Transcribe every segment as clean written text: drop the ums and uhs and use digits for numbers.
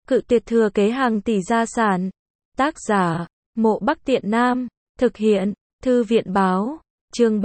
Cự tuyệt thừa kế hàng tỷ gia sản. Tác giả, Mộ Bắc Tiện Nam. Thực hiện, Thư viện báo. Chương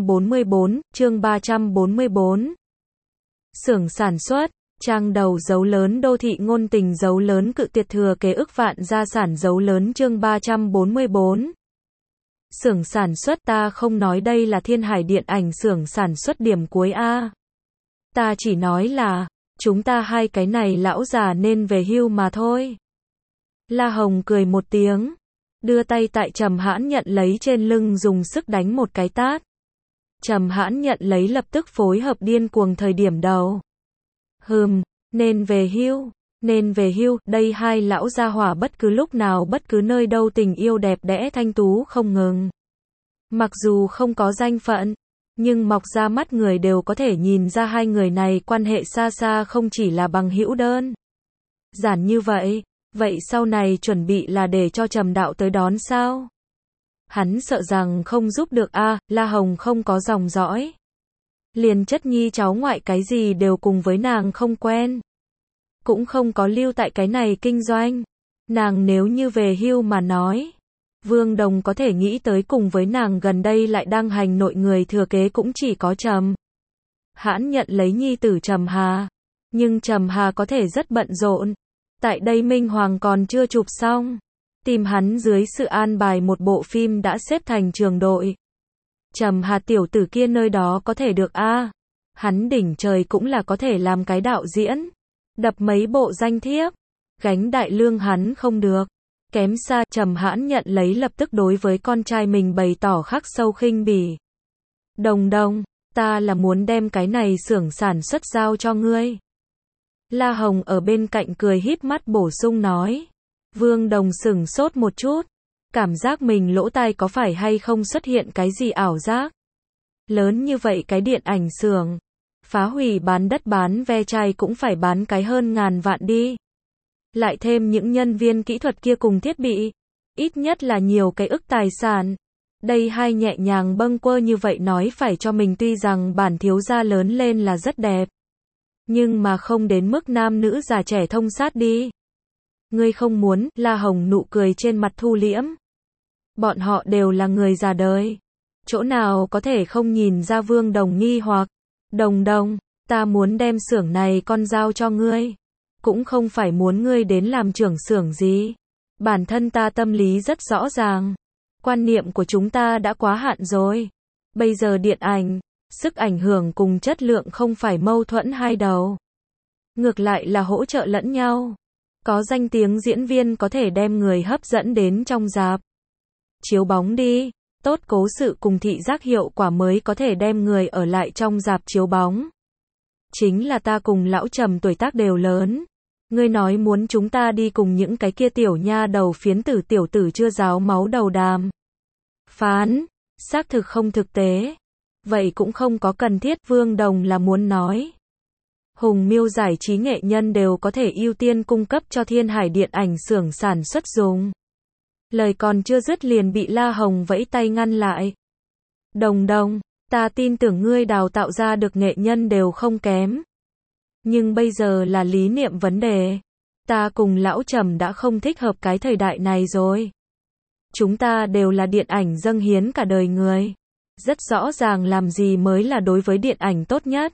344. Xưởng sản xuất, trang đầu dấu lớn đô thị ngôn tình dấu lớn cự tuyệt thừa kế ức vạn gia sản dấu lớn chương 344. Xưởng sản xuất ta không nói đây là Thiên Hải Điện ảnh xưởng sản xuất điểm cuối A. Ta chỉ nói là, chúng ta hai cái này lão già nên về hưu mà thôi. La Hồng cười một tiếng, đưa tay tại Trầm Hãn nhận lấy trên lưng dùng sức đánh một cái tát. Trầm Hãn nhận lấy lập tức phối hợp điên cuồng thời điểm đầu. Nên về hưu, đây hai lão gia hỏa bất cứ lúc nào bất cứ nơi đâu tình yêu đẹp đẽ thanh tú không ngừng. Mặc dù không có danh phận, nhưng mọc ra mắt người đều có thể nhìn ra hai người này quan hệ xa xa không chỉ là bằng hữu đơn giản như vậy. Vậy sau này chuẩn bị là để cho Trầm đạo tới đón sao? Hắn sợ rằng không giúp được a. La Hồng không có dòng dõi. Liền chất nhi cháu ngoại cái gì đều cùng với nàng không quen. Cũng không có lưu tại cái này kinh doanh. Nàng nếu như về hưu mà nói, Vương Đồng có thể nghĩ tới cùng với nàng gần đây lại đang hành nội người thừa kế cũng chỉ có Trầm Hãn nhận lấy nhi tử Trầm Hà. Nhưng Trầm Hà có thể rất bận rộn. Tại đây Minh Hoàng còn chưa chụp xong. Tìm hắn dưới sự an bài một bộ phim đã xếp thành trường đội. Trầm Hà tiểu tử kia nơi đó có thể được a. Hắn đỉnh trời cũng là có thể làm cái đạo diễn. Đập mấy bộ danh thiếp. Gánh đại lương hắn không được. Kém xa. Trầm Hãn nhận lấy lập tức đối với con trai mình bày tỏ khắc sâu khinh bỉ. Đồng, ta là muốn đem cái này xưởng sản xuất giao cho ngươi. La Hồng ở bên cạnh cười híp mắt bổ sung nói. Vương Đồng sửng sốt một chút. Cảm giác mình lỗ tai có phải hay không xuất hiện cái gì ảo giác. Lớn như vậy cái điện ảnh xưởng. Phá hủy bán đất bán ve chai cũng phải bán cái hơn ngàn vạn đi. Lại thêm những nhân viên kỹ thuật kia cùng thiết bị. Ít nhất là nhiều cái ức tài sản. Đây hai nhẹ nhàng bâng quơ như vậy nói phải cho mình tuy rằng bản thiếu gia lớn lên là rất đẹp. Nhưng mà không đến mức nam nữ già trẻ thông sát đi. Ngươi không muốn, La Hồng nụ cười trên mặt thu liễm. Bọn họ đều là người già đời. Chỗ nào có thể không nhìn ra Vương Đồng nghi hoặc. Đồng, ta muốn đem xưởng này con giao cho ngươi. Cũng không phải muốn ngươi đến làm trưởng xưởng gì. Bản thân ta tâm lý rất rõ ràng. Quan niệm của chúng ta đã quá hạn rồi. Bây giờ điện ảnh, sức ảnh hưởng cùng chất lượng không phải mâu thuẫn hai đầu. Ngược lại là hỗ trợ lẫn nhau. Có danh tiếng diễn viên có thể đem người hấp dẫn đến trong rạp chiếu bóng đi. Tốt cố sự cùng thị giác hiệu quả mới có thể đem người ở lại trong rạp chiếu bóng. Chính là ta cùng lão Trầm tuổi tác đều lớn. Ngươi nói muốn chúng ta đi cùng những cái kia tiểu nha đầu phiến tử tiểu tử chưa ráo máu đầu đàm phán, xác thực không thực tế. Vậy cũng không có cần thiết. Vương Đồng là muốn nói. Hùng Miêu giải trí nghệ nhân đều có thể ưu tiên cung cấp cho Thiên Hải Điện ảnh xưởng sản xuất dùng. Lời còn chưa dứt liền bị La Hồng vẫy tay ngăn lại. Đồng, ta tin tưởng ngươi đào tạo ra được nghệ nhân đều không kém. Nhưng bây giờ là lý niệm vấn đề. Ta cùng lão Trầm đã không thích hợp cái thời đại này rồi. Chúng ta đều là điện ảnh dâng hiến cả đời người. Rất rõ ràng làm gì mới là đối với điện ảnh tốt nhất.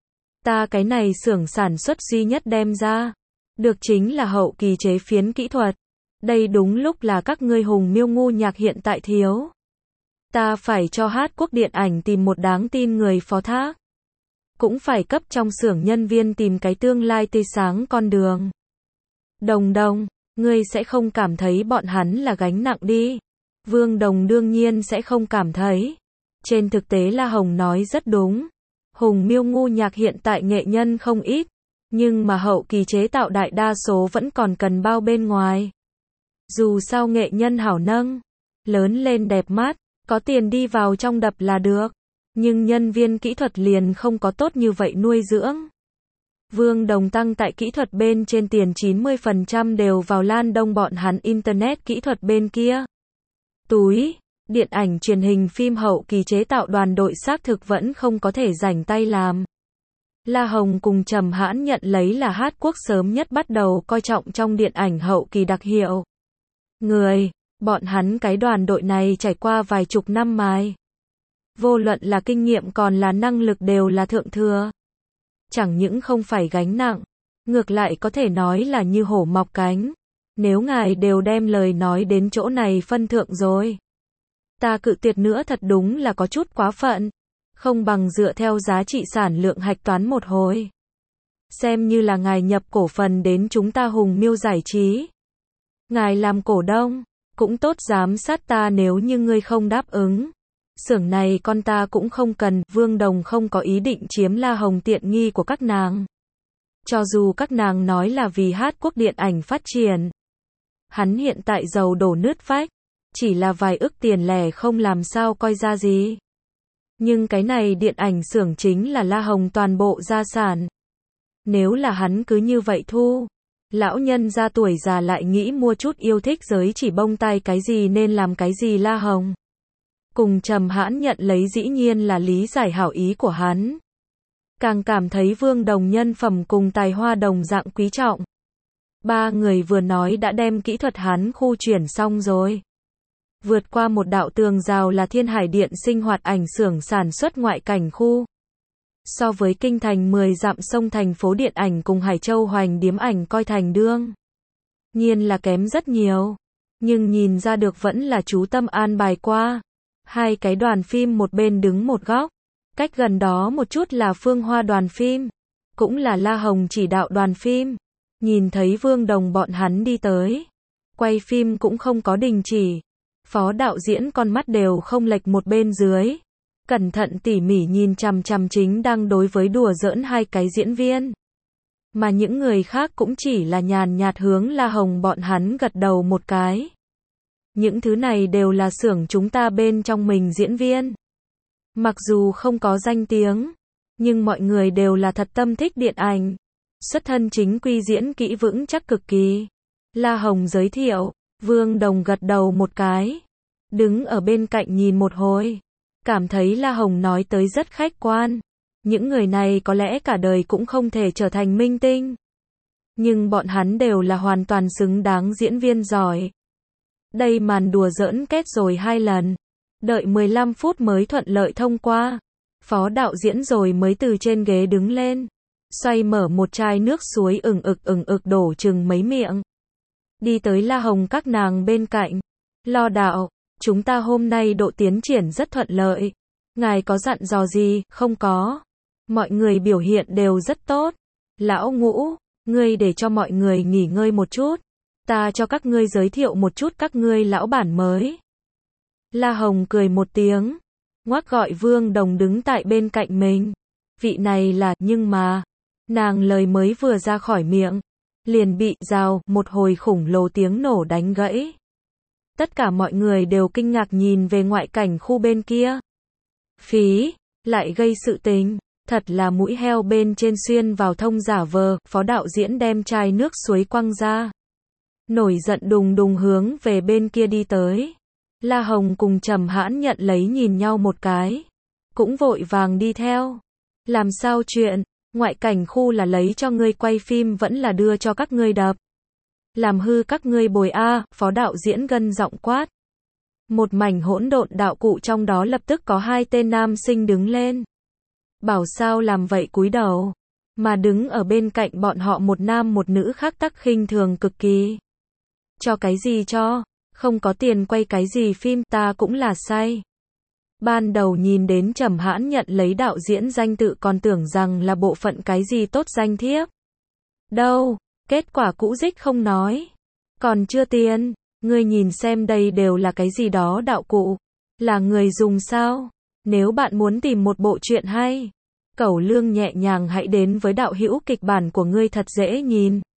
Ta cái này xưởng sản xuất duy nhất đem ra. Được chính là hậu kỳ chế phiến kỹ thuật. Đây đúng lúc là các ngươi Hùng Miêu ngu nhạc hiện tại thiếu. Ta phải cho Hát Quốc điện ảnh tìm một đáng tin người phó thác. Cũng phải cấp trong xưởng nhân viên tìm cái tương lai tươi sáng con đường. Đồng, ngươi sẽ không cảm thấy bọn hắn là gánh nặng đi. Vương Đồng đương nhiên sẽ không cảm thấy. Trên thực tế La Hồng nói rất đúng. Hùng Miêu ngu nhạc hiện tại nghệ nhân không ít. Nhưng mà hậu kỳ chế tạo đại đa số vẫn còn cần bao bên ngoài. Dù sao nghệ nhân hảo nâng. Lớn lên đẹp mắt. Có tiền đi vào trong đập là được. Nhưng nhân viên kỹ thuật liền không có tốt như vậy nuôi dưỡng. Vương Đồng tăng tại kỹ thuật bên trên tiền 90% đều vào Lan Đông bọn hắn internet kỹ thuật bên kia. Túi, điện ảnh truyền hình phim hậu kỳ chế tạo đoàn đội xác thực vẫn không có thể rảnh tay làm. La Hồng cùng Trầm Hãn nhận lấy là Hát Quốc sớm nhất bắt đầu coi trọng trong điện ảnh hậu kỳ đặc hiệu. Bọn hắn cái đoàn đội này trải qua vài chục năm mài. Vô luận là kinh nghiệm còn là năng lực đều là thượng thừa. Chẳng những không phải gánh nặng, ngược lại có thể nói là như hổ mọc cánh. Nếu ngài đều đem lời nói đến chỗ này phân thượng rồi, ta cự tuyệt nữa thật đúng là có chút quá phận. Không bằng dựa theo giá trị sản lượng hạch toán một hồi. Xem như là ngài nhập cổ phần đến chúng ta Hùng Miêu Giải Trí. Ngài làm cổ đông, cũng tốt giám sát ta nếu như ngươi không đáp ứng. Xưởng này con ta cũng không cần, Vương Đồng không có ý định chiếm La Hồng tiện nghi của các nàng. Cho dù các nàng nói là vì Hát Quốc điện ảnh phát triển. Hắn hiện tại giàu đổ nứt vách, chỉ là vài ức tiền lẻ không làm sao coi ra gì. Nhưng cái này điện ảnh xưởng chính là La Hồng toàn bộ gia sản. Nếu là hắn cứ như vậy thu, lão nhân ra tuổi già lại nghĩ mua chút yêu thích giới chỉ bông tai cái gì nên làm cái gì. La Hồng cùng Trầm Hãn nhận lấy dĩ nhiên là lý giải hảo ý của hắn. Càng cảm thấy Vương Đồng nhân phẩm cùng tài hoa đồng dạng quý trọng. Ba người vừa nói đã đem kỹ thuật hắn khu chuyển xong rồi. Vượt qua một đạo tường rào là Thiên Hải Điện sinh hoạt ảnh xưởng sản xuất ngoại cảnh khu. So với kinh thành 10 dặm sông thành phố điện ảnh cùng Hải Châu Hoành Điếm ảnh coi thành đương nhiên là kém rất nhiều. Nhưng nhìn ra được vẫn là chú tâm an bài qua. Hai cái đoàn phim một bên đứng một góc. Cách gần đó một chút là Phương Hoa đoàn phim. Cũng là La Hồng chỉ đạo đoàn phim. Nhìn thấy Vương Đồng bọn hắn đi tới. Quay phim cũng không có đình chỉ. Phó đạo diễn con mắt đều không lệch một bên dưới. Cẩn thận tỉ mỉ nhìn chằm chằm chính đang đối với đùa giỡn hai cái diễn viên. Mà những người khác cũng chỉ là nhàn nhạt hướng La Hồng bọn hắn gật đầu một cái. Những thứ này đều là xưởng chúng ta bên trong mình diễn viên. Mặc dù không có danh tiếng, nhưng mọi người đều là thật tâm thích điện ảnh. Xuất thân chính quy diễn kỹ vững chắc cực kỳ. La Hồng giới thiệu, Vương Đồng gật đầu một cái. Đứng ở bên cạnh nhìn một hồi. Cảm thấy La Hồng nói tới rất khách quan. Những người này có lẽ cả đời cũng không thể trở thành minh tinh. Nhưng bọn hắn đều là hoàn toàn xứng đáng diễn viên giỏi. Đây màn đùa giỡn kết rồi 2 lần. Đợi 15 phút mới thuận lợi thông qua. Phó đạo diễn rồi mới từ trên ghế đứng lên. Xoay mở một chai nước suối ừng ực đổ chừng mấy miệng. Đi tới La Hồng các nàng bên cạnh. Lo đạo, chúng ta hôm nay độ tiến triển rất thuận lợi. Ngài có dặn dò gì? Không có. Mọi người biểu hiện đều rất tốt. Lão Ngũ, ngươi để cho mọi người nghỉ ngơi một chút. Ta cho các ngươi giới thiệu một chút các ngươi lão bản mới. La Hồng cười một tiếng. Ngoác gọi Vương Đồng đứng tại bên cạnh mình. Vị này là, nhưng mà. Nàng lời mới vừa ra khỏi miệng. Liền bị rào, một hồi khủng lồ tiếng nổ đánh gãy. Tất cả mọi người đều kinh ngạc nhìn về ngoại cảnh khu bên kia. Phí, lại gây sự tình. Thật là mũi heo bên trên xuyên vào thông giả vờ. Phó đạo diễn đem chai nước suối quăng ra. Nổi giận đùng đùng hướng về bên kia đi tới. La Hồng cùng Trầm Hãn nhận lấy nhìn nhau một cái. Cũng vội vàng đi theo. Làm sao chuyện? Ngoại cảnh khu là lấy cho ngươi quay phim vẫn là đưa cho các ngươi đập. Làm hư các ngươi bồi a, phó đạo diễn gân giọng quát. Một mảnh hỗn độn đạo cụ trong đó lập tức có 2 tên nam sinh đứng lên. Bảo sao làm vậy cúi đầu. Mà đứng ở bên cạnh bọn họ một nam một nữ khác tắc khinh thường cực kỳ. Cho cái gì cho? Không có tiền quay cái gì phim, ta cũng là say. Ban đầu nhìn đến Trầm Hãn nhận lấy đạo diễn danh tự còn tưởng rằng là bộ phận cái gì tốt danh thiếp. Đâu, kết quả cũ dích không nói. Còn chưa tiền, ngươi nhìn xem đây đều là cái gì đó đạo cụ. Là người dùng sao? Nếu bạn muốn tìm một bộ truyện hay, Cẩu Lương nhẹ nhàng hãy đến với đạo hữu kịch bản của ngươi thật dễ nhìn.